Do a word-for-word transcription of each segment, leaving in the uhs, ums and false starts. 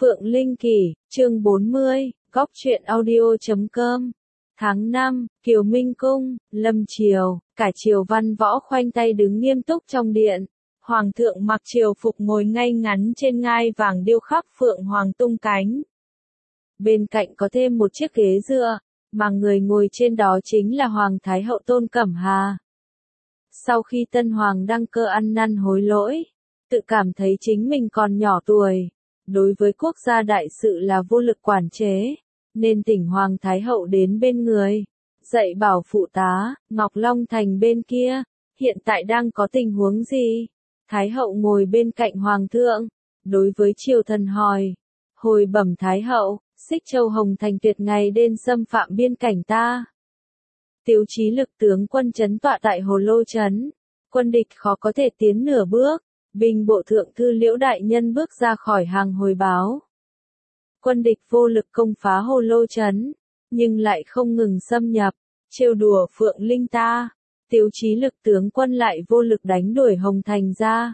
Phượng Linh Kỳ, chương bốn mươi, góc truyện audio chấm com. Tháng năm, Kiều Minh Cung, Lâm Triều, cả triều văn võ khoanh tay đứng nghiêm túc trong điện. Hoàng thượng mặc triều phục ngồi ngay ngắn trên ngai vàng điêu khắc phượng hoàng tung cánh. Bên cạnh có thêm một chiếc ghế dựa, mà người ngồi trên đó chính là Hoàng Thái hậu Tôn Cẩm Hà. Sau khi tân hoàng đăng cơ ăn năn hối lỗi, tự cảm thấy chính mình còn nhỏ tuổi, đối với quốc gia đại sự là vô lực quản chế, nên thỉnh Hoàng Thái hậu đến bên người, dạy bảo phụ tá, Ngọc Long Thành bên kia, hiện tại đang có tình huống gì? Thái hậu ngồi bên cạnh Hoàng thượng, đối với triều thần hỏi, hồi bẩm Thái hậu, Xích Châu Hồng Thành tuyệt ngày đêm xâm phạm biên cảnh ta. Tiếu Chí Lực tướng quân trấn tọa tại Hồ Lô Trấn, quân địch khó có thể tiến nửa bước. Binh bộ thượng thư Liễu đại nhân bước ra khỏi hàng hồi báo. Quân địch vô lực công phá Hồ Lô Trấn, nhưng lại không ngừng xâm nhập, trêu đùa Phượng Linh ta. Tiếu Chí Lực tướng quân lại vô lực đánh đuổi Hồng Thành ra.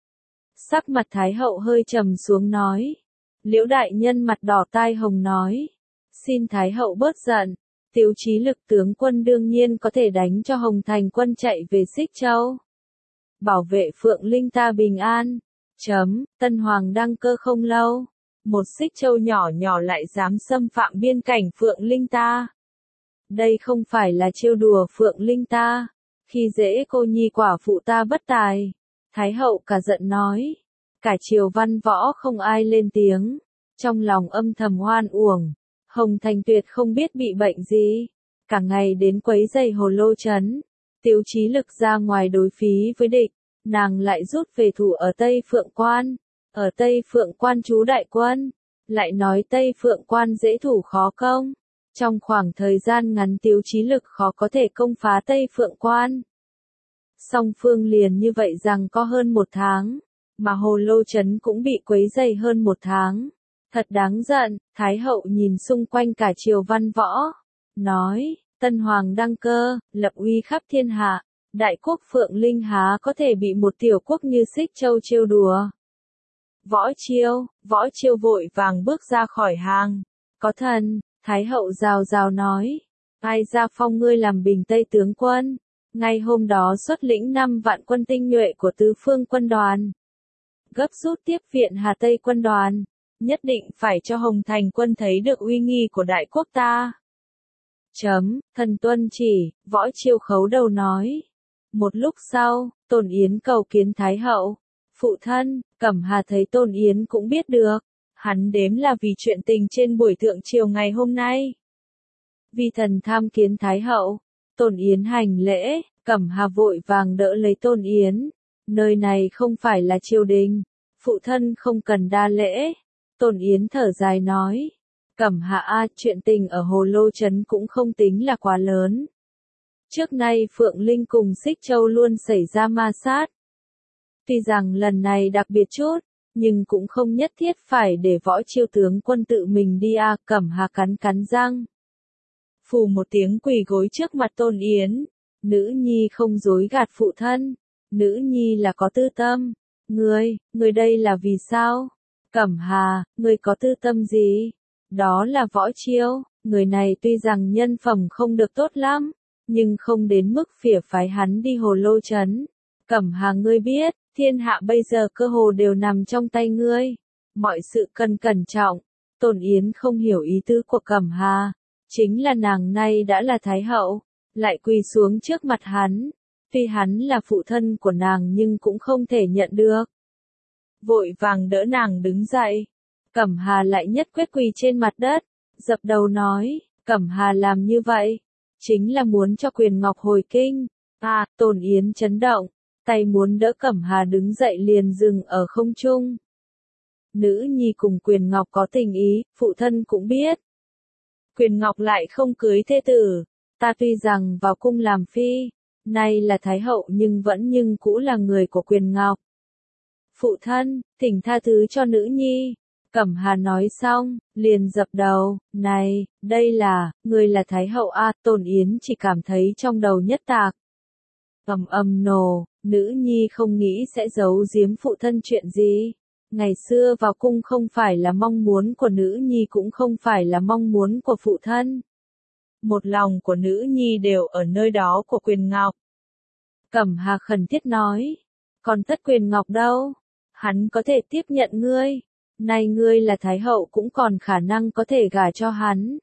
Sắc mặt Thái hậu hơi trầm xuống nói. Liễu đại nhân mặt đỏ tai hồng nói. Xin Thái hậu bớt giận. Tiếu Chí Lực tướng quân đương nhiên có thể đánh cho Hồng Thành quân chạy về Xích Châu. Bảo vệ Phượng Linh ta bình an. Chấm, tân hoàng đăng cơ không lâu. Một Xích Châu nhỏ nhỏ lại dám xâm phạm biên cảnh Phượng Linh ta. Đây không phải là trêu đùa Phượng Linh ta. Khi dễ cô nhi quả phụ ta bất tài. Thái hậu cả giận nói. Cả triều văn võ không ai lên tiếng. Trong lòng âm thầm hoan uổng. Hồng Thành tuyệt không biết bị bệnh gì. Cả ngày đến quấy giày Hồ Lô Trấn. Tiếu Chí Lực ra ngoài đối phí với địch, nàng lại rút về thủ ở Tây Phượng Quan. Ở Tây Phượng Quan trú đại quân, lại nói Tây Phượng Quan dễ thủ khó công. Trong khoảng thời gian ngắn Tiếu Chí Lực khó có thể công phá Tây Phượng Quan. Song phương liền như vậy rằng có hơn một tháng, mà Hồ Lô Trấn cũng bị quấy dày hơn một tháng. Thật đáng giận, Thái hậu nhìn xung quanh cả triều văn võ, nói. Tân hoàng đăng cơ, lập uy khắp thiên hạ, đại quốc Phượng Linh há có thể bị một tiểu quốc như Xích Châu trêu đùa. Võ Chiêu, Võ Chiêu vội vàng bước ra khỏi hàng. Có thần, Thái hậu rào rào nói. Ai ra phong ngươi làm Bình Tây tướng quân. Ngay hôm đó xuất lĩnh năm vạn quân tinh nhuệ của tứ phương quân đoàn. Gấp rút tiếp viện Hà Tây quân đoàn. Nhất định phải cho Hồng Thành quân thấy được uy nghi của đại quốc ta. Chấm, thần tuân chỉ, Võ Chiêu khấu đầu nói. Một lúc sau, Tôn Yến cầu kiến Thái hậu. Phụ thân, Cẩm Hà thấy Tôn Yến cũng biết được. Hắn đếm là vì chuyện tình trên buổi thượng triều ngày hôm nay. Vì thần tham kiến Thái hậu, Tôn Yến hành lễ, Cẩm Hà vội vàng đỡ lấy Tôn Yến. Nơi này không phải là triều đình, phụ thân không cần đa lễ. Tôn Yến thở dài nói. Cẩm Hà a, chuyện tình ở Hồ Lô Trấn cũng không tính là quá lớn. Trước nay Phượng Linh cùng Xích Châu luôn xảy ra ma sát. Tuy rằng lần này đặc biệt chút, nhưng cũng không nhất thiết phải để Võ Chiêu tướng quân tự mình đi a. Cẩm Hà cắn cắn răng. Phù một tiếng quỳ gối trước mặt Tôn Yến. Nữ nhi không dối gạt phụ thân. Nữ nhi là có tư tâm. Ngươi, ngươi đây là vì sao? Cẩm Hà, ngươi có tư tâm gì? Đó là Võ Chiêu, người này tuy rằng nhân phẩm không được tốt lắm, nhưng không đến mức phỉa phái hắn đi Hồ Lô Trấn. Cẩm Hà ngươi biết, thiên hạ bây giờ cơ hồ đều nằm trong tay ngươi. Mọi sự cần cẩn trọng. Tôn Yến không hiểu ý tứ của Cẩm Hà. Chính là nàng nay đã là Thái hậu, lại quỳ xuống trước mặt hắn. Tuy hắn là phụ thân của nàng nhưng cũng không thể nhận được. Vội vàng đỡ nàng đứng dậy. Cẩm Hà lại nhất quyết quỳ trên mặt đất, dập đầu nói, Cẩm Hà làm như vậy, chính là muốn cho Quyền Ngọc hồi kinh. À, Tôn Yến chấn động, tay muốn đỡ Cẩm Hà đứng dậy liền dừng ở không trung. Nữ nhi cùng Quyền Ngọc có tình ý, phụ thân cũng biết. Quyền Ngọc lại không cưới thê tử, ta tuy rằng vào cung làm phi, nay là Thái hậu nhưng vẫn nhưng cũ là người của Quyền Ngọc. Phụ thân, thỉnh tha thứ cho nữ nhi. Cẩm Hà nói xong, liền dập đầu, này, đây là, người là Thái hậu a. Tôn Yến chỉ cảm thấy trong đầu nhất tạc. Ầm ầm nổ, nữ nhi không nghĩ sẽ giấu giếm phụ thân chuyện gì. Ngày xưa vào cung không phải là mong muốn của nữ nhi cũng không phải là mong muốn của phụ thân. Một lòng của nữ nhi đều ở nơi đó của Quyền Ngọc. Cẩm Hà khẩn thiết nói. Còn Tất Quyền Ngọc đâu? Hắn có thể tiếp nhận ngươi. Nay ngươi là Thái hậu cũng còn khả năng có thể gả cho hắn.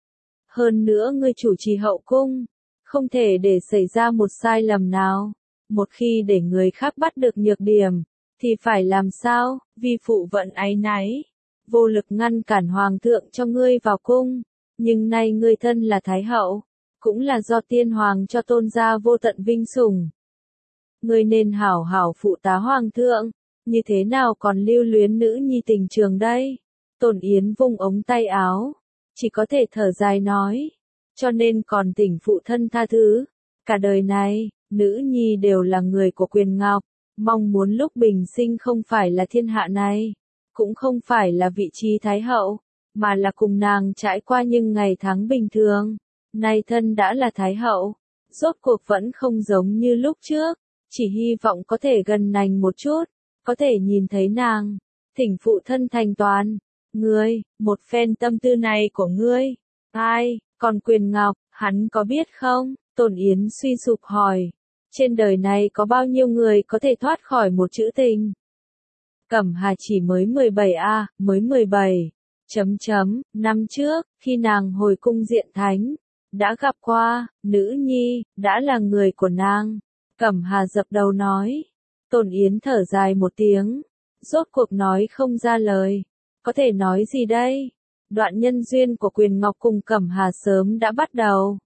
Hơn nữa ngươi chủ trì hậu cung. Không thể để xảy ra một sai lầm nào. Một khi để người khác bắt được nhược điểm, thì phải làm sao? Vi phụ vẫn áy náy. Vô lực ngăn cản hoàng thượng cho ngươi vào cung. Nhưng nay ngươi thân là Thái hậu. Cũng là do tiên hoàng cho tôn gia vô tận vinh sủng. Ngươi nên hảo hảo phụ tá hoàng thượng. Như thế nào còn lưu luyến nữ nhi tình trường đây? Tôn Yến vung ống tay áo. Chỉ có thể thở dài nói. Cho nên còn thỉnh phụ thân tha thứ. Cả đời này, nữ nhi đều là người của Quyền Ngọc. Mong muốn lúc bình sinh không phải là thiên hạ này. Cũng không phải là vị trí Thái hậu. Mà là cùng nàng trải qua những ngày tháng bình thường. Nay thân đã là Thái hậu. Rốt cuộc vẫn không giống như lúc trước. Chỉ hy vọng có thể gần nàng một chút. Có thể nhìn thấy nàng. Thỉnh phụ thân thành toàn. Ngươi, một phen tâm tư này của ngươi. Ai, còn Quyền Ngọc, hắn có biết không? Tôn Yến suy sụp hỏi. Trên đời này có bao nhiêu người có thể thoát khỏi một chữ tình? Cẩm Hà chỉ mới mười bảy a, mới mười bảy. Chấm chấm, năm trước, khi nàng hồi cung Diện Thánh, đã gặp qua, nữ nhi, đã là người của nàng. Cẩm Hà dập đầu nói. Tôn Yến thở dài một tiếng. Rốt cuộc nói không ra lời. Có thể nói gì đây? Đoạn nhân duyên của Quyền Ngọc cùng Cẩm Hà sớm đã bắt đầu.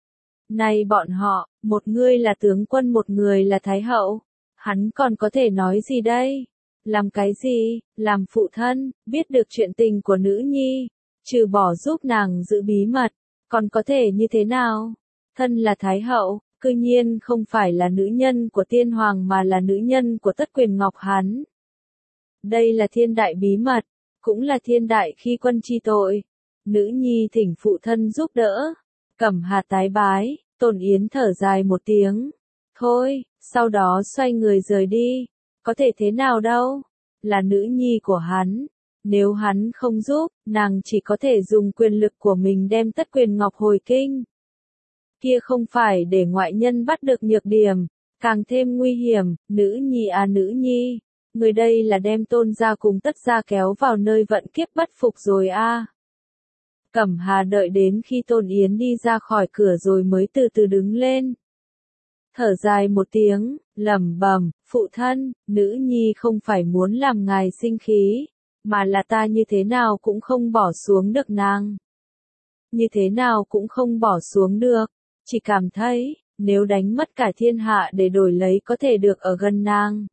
Nay bọn họ, một người là tướng quân một người là Thái hậu. Hắn còn có thể nói gì đây? Làm cái gì? Làm phụ thân, biết được chuyện tình của nữ nhi. Trừ bỏ giúp nàng giữ bí mật. Còn có thể như thế nào? Thân là Thái hậu. Cư nhiên không phải là nữ nhân của tiên hoàng mà là nữ nhân của Tất Quyền Ngọc hắn. Đây là thiên đại bí mật, cũng là thiên đại khi quân chi tội. Nữ nhi thỉnh phụ thân giúp đỡ. Cẩm Hà tái bái, Tôn Yến thở dài một tiếng. Thôi, sau đó xoay người rời đi. Có thể thế nào đâu, là nữ nhi của hắn. Nếu hắn không giúp, nàng chỉ có thể dùng quyền lực của mình đem Tất Quyền Ngọc hồi kinh. Kia không phải để ngoại nhân bắt được nhược điểm, càng thêm nguy hiểm. Nữ nhi à nữ nhi, người đây là đem Tôn gia cùng Tất gia kéo vào nơi vận kiếp bất phục rồi a. À. Cẩm Hà đợi đến khi Tôn Yến đi ra khỏi cửa rồi mới từ từ đứng lên. Thở dài một tiếng, lẩm bẩm, phụ thân, nữ nhi không phải muốn làm ngài sinh khí, mà là ta như thế nào cũng không bỏ xuống được nàng. Như thế nào cũng không bỏ xuống được. Chỉ cảm thấy, nếu đánh mất cả thiên hạ để đổi lấy có thể được ở gần nàng.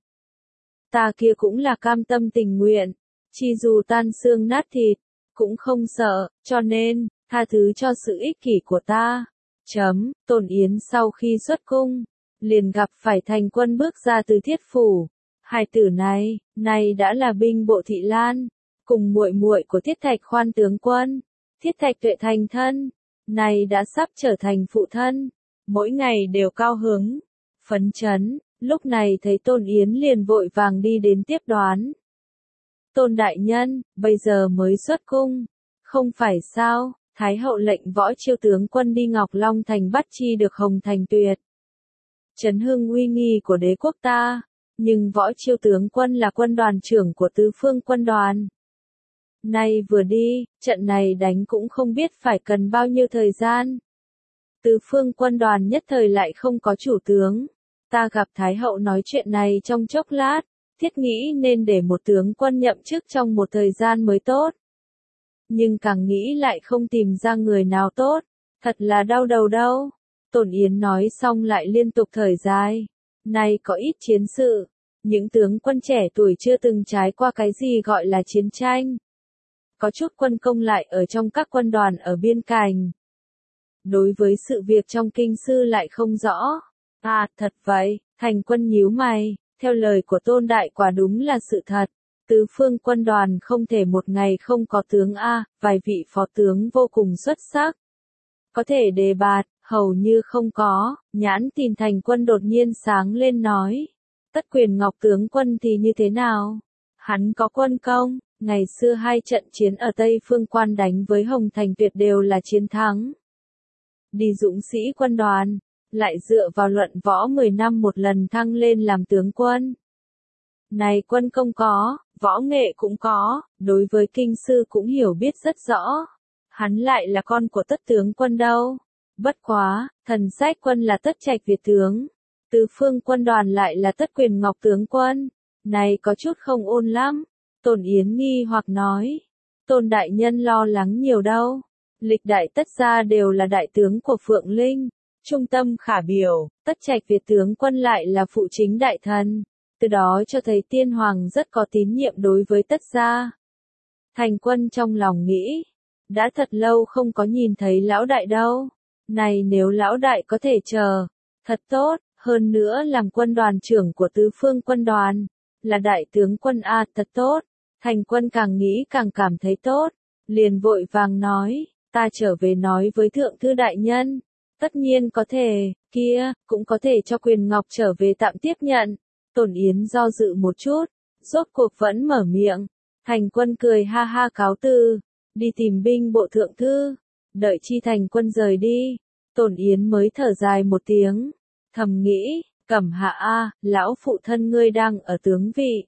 Ta kia cũng là cam tâm tình nguyện, chi dù tan xương nát thịt, cũng không sợ, cho nên, tha thứ cho sự ích kỷ của ta. Chấm, Tôn Yến sau khi xuất cung, liền gặp phải Thành Quân bước ra từ Thiết phủ. Hai tử này, này đã là binh bộ Thị Lan, cùng muội muội của Thiết Thạch Khoan tướng quân, Thiết Thạch Tuệ thành thân. Này đã sắp trở thành phụ thân, mỗi ngày đều cao hứng, phấn chấn, lúc này thấy Tôn Yến liền vội vàng đi đến tiếp đoán. Tôn đại nhân, bây giờ mới xuất cung, không phải sao? Thái hậu lệnh Võ Chiêu tướng quân đi Ngọc Long thành bắt chi được Hồng Thành Tuyệt. Trấn hưng uy nghi của đế quốc ta, nhưng Võ Chiêu tướng quân là quân đoàn trưởng của tứ phương quân đoàn. Nay vừa đi, trận này đánh cũng không biết phải cần bao nhiêu thời gian. Tứ phương quân đoàn nhất thời lại không có chủ tướng. Ta gặp Thái hậu nói chuyện này trong chốc lát, thiết nghĩ nên để một tướng quân nhậm chức trong một thời gian mới tốt. Nhưng càng nghĩ lại không tìm ra người nào tốt, thật là đau đầu đâu. Tôn Yến nói xong lại liên tục thở dài. Nay có ít chiến sự, những tướng quân trẻ tuổi chưa từng trải qua cái gì gọi là chiến tranh. Có chút quân công lại ở trong các quân đoàn ở biên cảnh. Đối với sự việc trong kinh sư lại không rõ. À, thật vậy, Thành Quân nhíu mày, theo lời của Tôn Đại quả đúng là sự thật. Tứ phương quân đoàn không thể một ngày không có tướng A, vài vị phó tướng vô cùng xuất sắc. Có thể đề bạt, hầu như không có, nhãn tin Thành Quân đột nhiên sáng lên nói. Tất Quyền Ngọc tướng quân thì như thế nào? Hắn có quân công, ngày xưa hai trận chiến ở Tây Phương Quan đánh với Hồng Thành Tuyệt đều là chiến thắng. Đi dũng sĩ quân đoàn, lại dựa vào luận võ mười năm một lần thăng lên làm tướng quân. Này quân công có, võ nghệ cũng có, đối với kinh sư cũng hiểu biết rất rõ. Hắn lại là con của Tất tướng quân đâu. Bất quá, thần sách quân là Tất Trạch Việt tướng. Tứ phương quân đoàn lại là Tất Quyền Ngọc tướng quân. Này có chút không ôn lắm. Tôn Yến nghi hoặc nói. Tôn đại nhân lo lắng nhiều đâu. Lịch đại Tất gia đều là đại tướng của Phượng Linh. Trung tâm khả biểu, Tất Trạch Việt tướng quân lại là phụ chính đại thần. Từ đó cho thấy tiên hoàng rất có tín nhiệm đối với Tất gia. Thành quân trong lòng nghĩ. Đã thật lâu không có nhìn thấy lão đại đâu. Này nếu lão đại có thể chờ. Thật tốt, hơn nữa làm quân đoàn trưởng của tứ phương quân đoàn. Là đại tướng quân A thật tốt. Thành quân càng nghĩ càng cảm thấy tốt. Liền vội vàng nói. Ta trở về nói với thượng thư đại nhân. Tất nhiên có thể, kia, cũng có thể cho Quyền Ngọc trở về tạm tiếp nhận. Tôn Yến do dự một chút, rốt cuộc vẫn mở miệng. Thành quân cười ha ha cáo từ, đi tìm binh bộ thượng thư. Đợi chi thành quân rời đi, Tôn Yến mới thở dài một tiếng. Thầm nghĩ, Cẩm Hạ a, lão phụ thân ngươi đang ở tướng vị.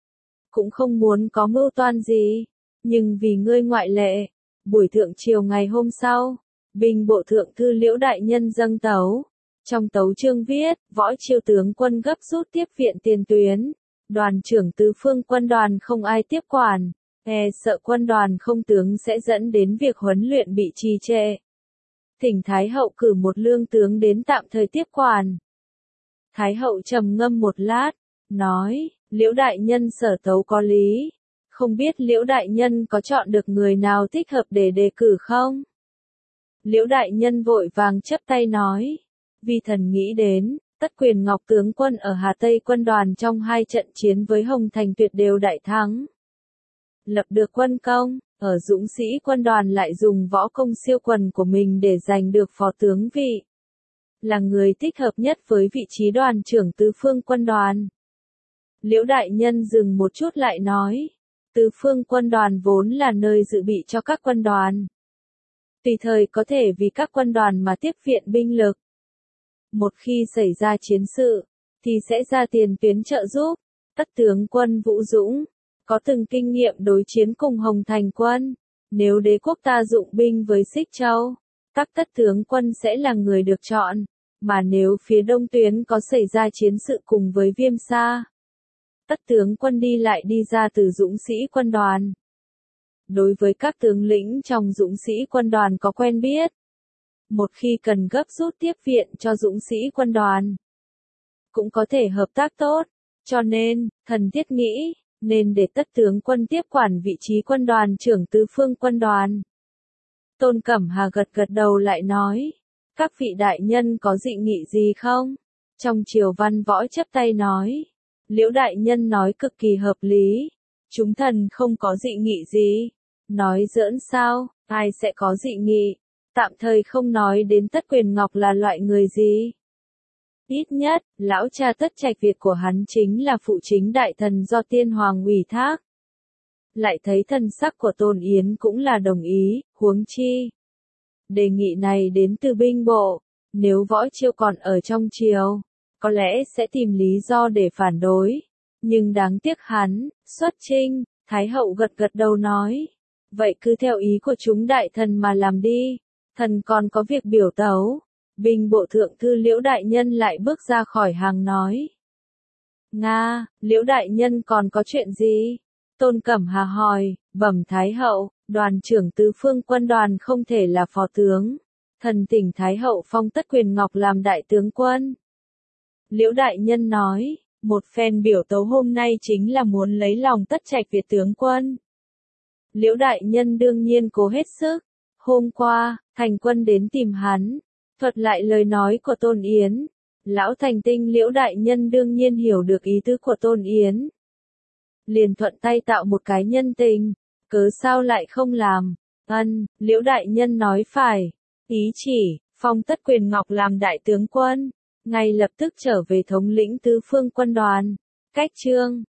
Cũng không muốn có mưu toan gì, nhưng vì ngươi ngoại lệ, buổi thượng triều ngày hôm sau. Binh bộ thượng thư Liễu đại nhân dâng tấu. Trong tấu chương viết, võ chiêu tướng quân gấp rút tiếp viện tiền tuyến. Đoàn trưởng tứ phương quân đoàn không ai tiếp quản. E sợ quân đoàn không tướng sẽ dẫn đến việc huấn luyện bị trì trệ. Thỉnh Thái hậu cử một lương tướng đến tạm thời tiếp quản. Thái hậu trầm ngâm một lát, nói, Liễu đại nhân sở tấu có lý. Không biết Liễu đại nhân có chọn được người nào thích hợp để đề cử không? Liễu đại nhân vội vàng chắp tay nói. Vì thần nghĩ đến, Tất Quyền Ngọc tướng quân ở Hà Tây quân đoàn trong hai trận chiến với Hồng Thành Tuyệt đều đại thắng. Lập được quân công, ở dũng sĩ quân đoàn lại dùng võ công siêu quần của mình để giành được phó tướng vị. Là người thích hợp nhất với vị trí đoàn trưởng tứ phương quân đoàn. Liễu đại nhân dừng một chút lại nói. Tứ phương quân đoàn vốn là nơi dự bị cho các quân đoàn. Tùy thời có thể vì các quân đoàn mà tiếp viện binh lực. Một khi xảy ra chiến sự, thì sẽ ra tiền tuyến trợ giúp. Tất tướng quân Vũ Dũng, có từng kinh nghiệm đối chiến cùng Hồng Thành quân. Nếu đế quốc ta dụng binh với Xích Châu, các tất tướng quân sẽ là người được chọn. Mà nếu phía đông tuyến có xảy ra chiến sự cùng với Viêm Sa, tất tướng quân đi lại đi ra từ dũng sĩ quân đoàn. Đối với các tướng lĩnh trong dũng sĩ quân đoàn có quen biết. Một khi cần gấp rút tiếp viện cho dũng sĩ quân đoàn, cũng có thể hợp tác tốt. Cho nên, thần thiết nghĩ, nên để tất tướng quân tiếp quản vị trí quân đoàn trưởng tứ phương quân đoàn. Tôn Cẩm Hà gật gật đầu lại nói, các vị đại nhân có dị nghị gì không? Trong triều văn võ chắp tay nói, Liễu đại nhân nói cực kỳ hợp lý. Chúng thần không có dị nghị gì. Nói giỡn sao, ai sẽ có dị nghị? Tạm thời không nói đến Tất Quyền Ngọc là loại người gì. Ít nhất, lão cha Tất Trạch Việt của hắn chính là phụ chính đại thần do tiên hoàng ủy thác. Lại thấy thần sắc của Tôn Yến cũng là đồng ý, huống chi. Đề nghị này đến từ binh bộ, nếu võ chiêu còn ở trong triều, có lẽ sẽ tìm lý do để phản đối. Nhưng đáng tiếc hắn, xuất chinh, Thái hậu gật gật đầu nói. Vậy cứ theo ý của chúng đại thần mà làm đi, thần còn có việc biểu tấu. Binh bộ thượng thư Liễu đại nhân lại bước ra khỏi hàng nói. Nga, Liễu đại nhân còn có chuyện gì? Tôn Cẩm Hà hỏi, bẩm Thái hậu, đoàn trưởng tứ phương quân đoàn không thể là phó tướng. Thần thỉnh Thái hậu phong Tất Quyền Ngọc làm đại tướng quân. Liễu đại nhân nói, một phen biểu tấu hôm nay chính là muốn lấy lòng Tất Trạch Việt tướng quân. Liễu đại nhân đương nhiên cố hết sức. Hôm qua, thành quân đến tìm hắn, thuật lại lời nói của Tôn Yến. Lão thành tinh Liễu đại nhân đương nhiên hiểu được ý tứ của Tôn Yến. Liền thuận tay tạo một cái nhân tình, cớ sao lại không làm? Ân, Liễu đại nhân nói phải. Ý chỉ, phong Tất Quyền Ngọc làm đại tướng quân, ngay lập tức trở về thống lĩnh tứ phương quân đoàn. Cách chương